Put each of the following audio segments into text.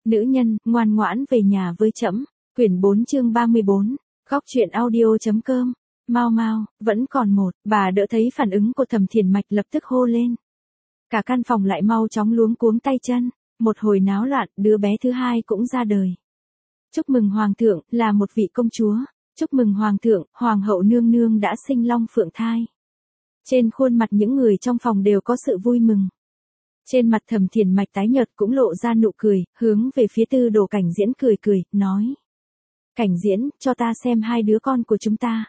Nữ nhân, ngoan ngoãn về nhà với trẫm. Quyển 4 chương 34. Góc truyện audio.com. Mau mau, vẫn còn một. Bà đỡ thấy phản ứng của Thẩm Thiền Mạch lập tức hô lên. Cả căn phòng lại mau chóng luống cuống tay chân. Một hồi náo loạn, đứa bé thứ hai cũng ra đời. Chúc mừng Hoàng thượng, là một vị công chúa. Chúc mừng Hoàng thượng, Hoàng hậu nương nương đã sinh long phượng thai. Trên khuôn mặt những người trong phòng đều có sự vui mừng. Trên mặt Thẩm Thiền Mạch tái nhợt cũng lộ ra nụ cười, hướng về phía Tư Đồ Cảnh Diễn cười cười, nói. Cảnh Diễn, cho ta xem hai đứa con của chúng ta.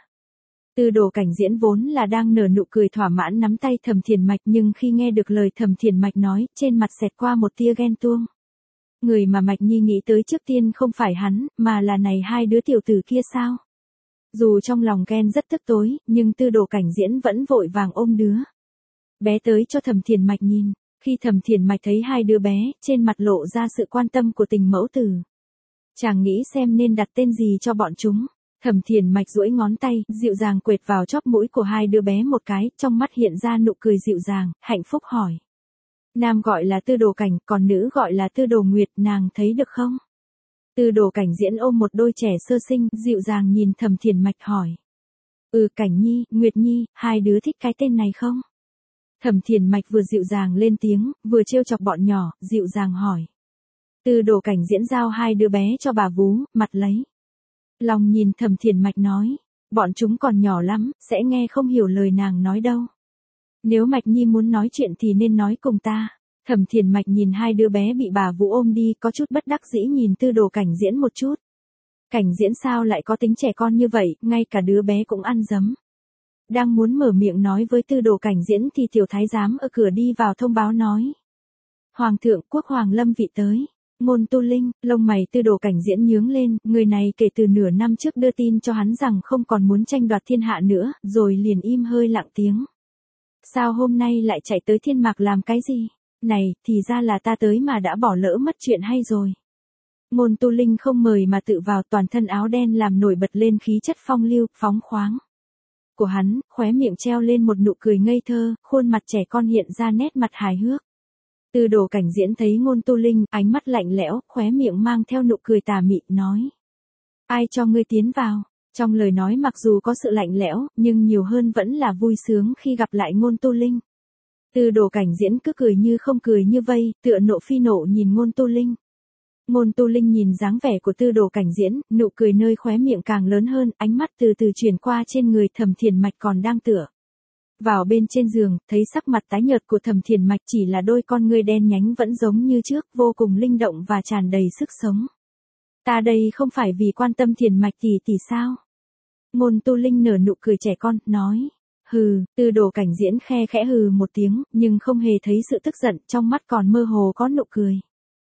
Tư Đồ Cảnh Diễn vốn là đang nở nụ cười thỏa mãn nắm tay Thẩm Thiền Mạch, nhưng khi nghe được lời Thẩm Thiền Mạch nói, trên mặt xẹt qua một tia ghen tuông. Người mà Mạch Nhi nghĩ tới trước tiên không phải hắn, mà là này hai đứa tiểu tử kia sao? Dù trong lòng ghen rất tức tối, nhưng Tư Đồ Cảnh Diễn vẫn vội vàng ôm đứa bé tới cho Thẩm Thiền Mạch nhìn. Khi Thẩm Thiền Mạch thấy hai đứa bé, trên mặt lộ ra sự quan tâm của tình mẫu tử. Chàng nghĩ xem nên đặt tên gì cho bọn chúng. Thẩm Thiền Mạch duỗi ngón tay, dịu dàng quệt vào chóp mũi của hai đứa bé một cái, trong mắt hiện ra nụ cười dịu dàng, hạnh phúc hỏi. Nam gọi là Tư Đồ Cảnh, còn nữ gọi là Tư Đồ Nguyệt, nàng thấy được không? Tư Đồ Cảnh Diễn ôm một đôi trẻ sơ sinh, dịu dàng nhìn Thẩm Thiền Mạch hỏi. Cảnh Nhi, Nguyệt Nhi, hai đứa thích cái tên này không? Thẩm Thiền Mạch vừa dịu dàng lên tiếng, vừa trêu chọc bọn nhỏ, dịu dàng hỏi. Tư Đồ Cảnh Diễn giao hai đứa bé cho bà vú, mặt lấy. Lòng nhìn Thẩm Thiền Mạch nói, bọn chúng còn nhỏ lắm, sẽ nghe không hiểu lời nàng nói đâu. Nếu Mạch Nhi muốn nói chuyện thì nên nói cùng ta. Thẩm Thiền Mạch nhìn hai đứa bé bị bà vú ôm đi, có chút bất đắc dĩ nhìn Tư Đồ Cảnh Diễn một chút. Cảnh Diễn sao lại có tính trẻ con như vậy, ngay cả đứa bé cũng ăn dấm. Đang muốn mở miệng nói với Tư Đồ Cảnh Diễn thì tiểu thái giám ở cửa đi vào thông báo nói. Hoàng thượng, quốc hoàng lâm vị tới. Ngôn Tu Linh, lông mày Tư Đồ Cảnh Diễn nhướng lên, người này kể từ nửa năm trước đưa tin cho hắn rằng không còn muốn tranh đoạt thiên hạ nữa, rồi liền im hơi lặng tiếng. Sao hôm nay lại chạy tới Thiên Mạc làm cái gì? Này, thì ra là ta tới mà đã bỏ lỡ mất chuyện hay rồi. Ngôn Tu Linh không mời mà tự vào, toàn thân áo đen làm nổi bật lên khí chất phong lưu, phóng khoáng của hắn, khóe miệng treo lên một nụ cười ngây thơ, khuôn mặt trẻ con hiện ra nét mặt hài hước. Tư Đồ Cảnh Diễn thấy Ngôn Tu Linh, ánh mắt lạnh lẽo, khóe miệng mang theo nụ cười tà mị, nói. Ai cho ngươi tiến vào? Trong lời nói mặc dù có sự lạnh lẽo, nhưng nhiều hơn vẫn là vui sướng khi gặp lại Ngôn Tu Linh. Tư Đồ Cảnh Diễn cứ cười như không cười như vây, tựa nộ phi nộ nhìn Ngôn Tu Linh. Ngôn Tu Linh nhìn dáng vẻ của Tư Đồ Cảnh Diễn, nụ cười nơi khóe miệng càng lớn hơn, ánh mắt từ từ chuyển qua trên người Thẩm Thiền Mạch còn đang tựa vào bên trên giường, thấy sắc mặt tái nhợt của Thẩm Thiền Mạch chỉ là đôi con ngươi đen nhánh vẫn giống như trước, vô cùng linh động và tràn đầy sức sống. Ta đây không phải vì quan tâm Thiền Mạch tỷ sao? Ngôn Tu Linh nở nụ cười trẻ con, nói. Hừ, Tư Đồ Cảnh Diễn khe khẽ hừ một tiếng, nhưng không hề thấy sự tức giận, trong mắt còn mơ hồ có nụ cười.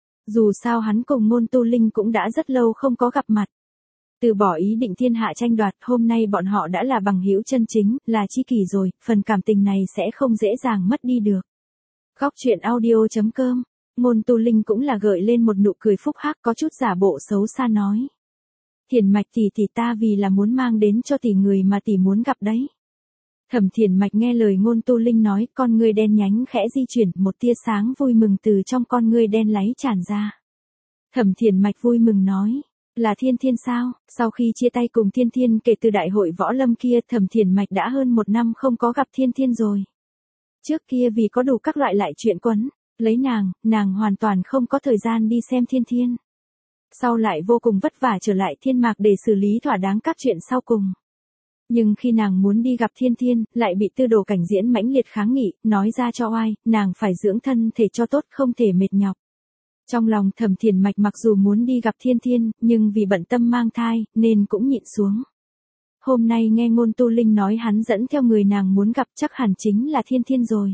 Dù sao hắn cùng Ngôn Tu Linh cũng đã rất lâu không có gặp mặt. Từ bỏ ý định thiên hạ tranh đoạt, hôm nay bọn họ đã là bằng hữu chân chính, là tri kỷ rồi, phần cảm tình này sẽ không dễ dàng mất đi được. Góc truyện audio.com. Ngôn Tu Linh cũng là gợi lên một nụ cười phúc hắc, có chút giả bộ xấu xa nói. Thiền Mạch tỷ ta vì là muốn mang đến cho tỷ người mà tỷ muốn gặp đấy. Thẩm Thiền Mạch nghe lời Ngôn Tu Linh nói, con ngươi đen nhánh khẽ di chuyển, một tia sáng vui mừng từ trong con ngươi đen láy tràn ra. Thẩm Thiền Mạch vui mừng nói, là Thiên Thiên sao? Sau khi chia tay cùng Thiên Thiên kể từ đại hội võ lâm kia, Thẩm Thiền Mạch đã hơn một năm không có gặp Thiên Thiên rồi. Trước kia vì có đủ các loại lại chuyện quấn lấy nàng hoàn toàn không có thời gian đi xem Thiên Thiên. Sau lại vô cùng vất vả trở lại Thiên Mạc để xử lý thỏa đáng các chuyện sau cùng. Nhưng khi nàng muốn đi gặp Thiên Thiên, lại bị Tư Đồ Cảnh Diễn mãnh liệt kháng nghị, nói ra cho oai, nàng phải dưỡng thân thể cho tốt, không thể mệt nhọc. Trong lòng Thẩm Thiền Mạch mặc dù muốn đi gặp Thiên Thiên, nhưng vì bận tâm mang thai, nên cũng nhịn xuống. Hôm nay nghe Ngôn Tu Linh nói hắn dẫn theo người nàng muốn gặp, chắc hẳn chính là Thiên Thiên rồi.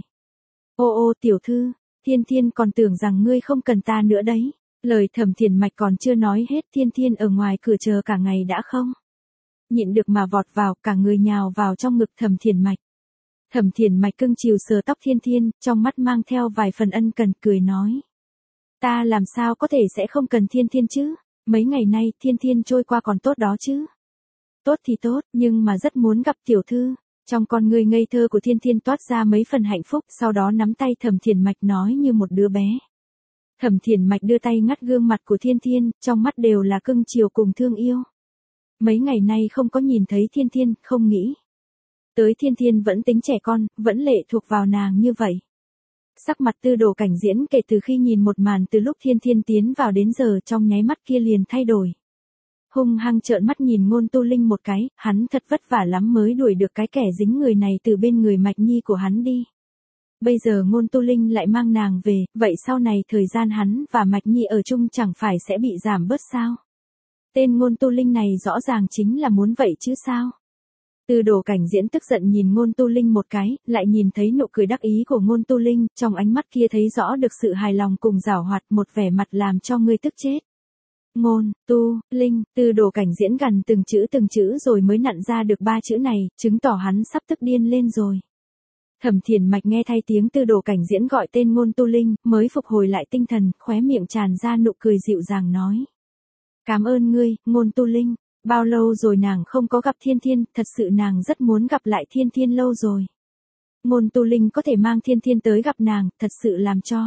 Ô tiểu thư, Thiên Thiên còn tưởng rằng ngươi không cần ta nữa đấy. Lời Thẩm Thiền Mạch còn chưa nói hết, Thiên Thiên ở ngoài cửa chờ cả ngày đã không nhịn được mà vọt vào, cả người nhào vào trong ngực Thẩm Thiền Mạch. Thẩm Thiền Mạch cưng chiều sờ tóc Thiên Thiên, trong mắt mang theo vài phần ân cần, cười nói. Ta làm sao có thể sẽ không cần Thiên Thiên chứ? Mấy ngày nay Thiên Thiên trôi qua còn tốt đó chứ? Tốt thì tốt, nhưng mà rất muốn gặp tiểu thư. Trong con người ngây thơ của Thiên Thiên toát ra mấy phần hạnh phúc, sau đó nắm tay Thẩm Thiền Mạch nói như một đứa bé. Thẩm Thiền Mạch đưa tay ngắt gương mặt của Thiên Thiên, trong mắt đều là cưng chiều cùng thương yêu. Mấy ngày nay không có nhìn thấy Thiên Thiên, không nghĩ tới Thiên Thiên vẫn tính trẻ con, vẫn lệ thuộc vào nàng như vậy. Sắc mặt Tư Đồ Cảnh Diễn kể từ khi nhìn một màn từ lúc Thiên Thiên tiến vào đến giờ trong nháy mắt kia liền thay đổi. Hung hăng trợn mắt nhìn Ngôn Tu Linh một cái, hắn thật vất vả lắm mới đuổi được cái kẻ dính người này từ bên người Mạch Nhi của hắn đi. Bây giờ Ngôn Tu Linh lại mang nàng về, vậy sau này thời gian hắn và Mạch Nhi ở chung chẳng phải sẽ bị giảm bớt sao? Tên Ngôn Tu Linh này rõ ràng chính là muốn vậy chứ sao? Tư Đồ Cảnh Diễn tức giận nhìn Ngôn Tu Linh một cái, lại nhìn thấy nụ cười đắc ý của Ngôn Tu Linh, trong ánh mắt kia thấy rõ được sự hài lòng cùng giảo hoạt, một vẻ mặt làm cho người tức chết. Ngôn, Tu, Linh, Tư Đồ Cảnh Diễn gần từng chữ rồi mới nặn ra được 3 chữ này, chứng tỏ hắn sắp tức điên lên rồi. Thẩm Thiền Mạch nghe thay tiếng Tư Đồ Cảnh Diễn gọi tên Ngôn Tu Linh, mới phục hồi lại tinh thần, khóe miệng tràn ra nụ cười dịu dàng nói. Cảm ơn ngươi, Ngôn Tu Linh, bao lâu rồi nàng không có gặp Thiên Thiên, thật sự nàng rất muốn gặp lại Thiên Thiên lâu rồi. Ngôn Tu Linh có thể mang Thiên Thiên tới gặp nàng, thật sự làm cho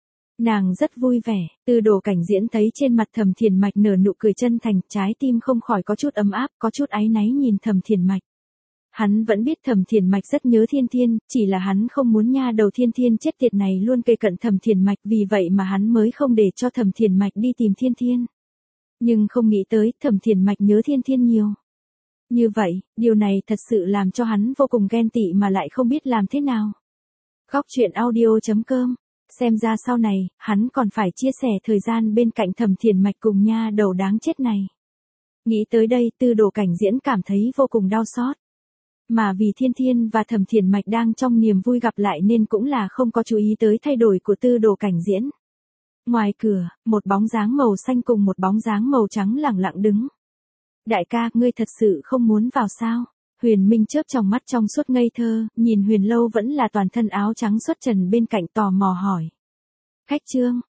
nàng rất vui vẻ. Tư Đồ Cảnh Diễn thấy trên mặt Thẩm Thiền Mạch nở nụ cười chân thành, trái tim không khỏi có chút ấm áp, có chút áy náy nhìn Thẩm Thiền Mạch. Hắn vẫn biết Thẩm Thiền Mạch rất nhớ Thiên Thiên, chỉ là hắn không muốn nha đầu Thiên Thiên chết tiệt này luôn kề cận Thẩm Thiền Mạch, vì vậy mà hắn mới không để cho Thẩm Thiền Mạch đi tìm Thiên Thiên. Nhưng không nghĩ tới, Thẩm Thiền Mạch nhớ Thiên Thiên nhiều. Như vậy, điều này thật sự làm cho hắn vô cùng ghen tị mà lại không biết làm thế nào. Góc truyện audio.com. Xem ra sau này, hắn còn phải chia sẻ thời gian bên cạnh Thẩm Thiền Mạch cùng nha đầu đáng chết này. Nghĩ tới đây, Tư Đồ Cảnh Diễn cảm thấy vô cùng đau xót. Mà vì Thiên Thiên và Thẩm Thiền Mạch đang trong niềm vui gặp lại nên cũng là không có chú ý tới thay đổi của Tư Đồ Cảnh Diễn. Ngoài cửa, một bóng dáng màu xanh cùng một bóng dáng màu trắng lẳng lặng đứng. Đại ca, ngươi thật sự không muốn vào sao? Huyền Minh chớp trong mắt trong suốt ngây thơ, nhìn Huyền Lâu vẫn là toàn thân áo trắng xuất trần bên cạnh tò mò hỏi. Khách Trương,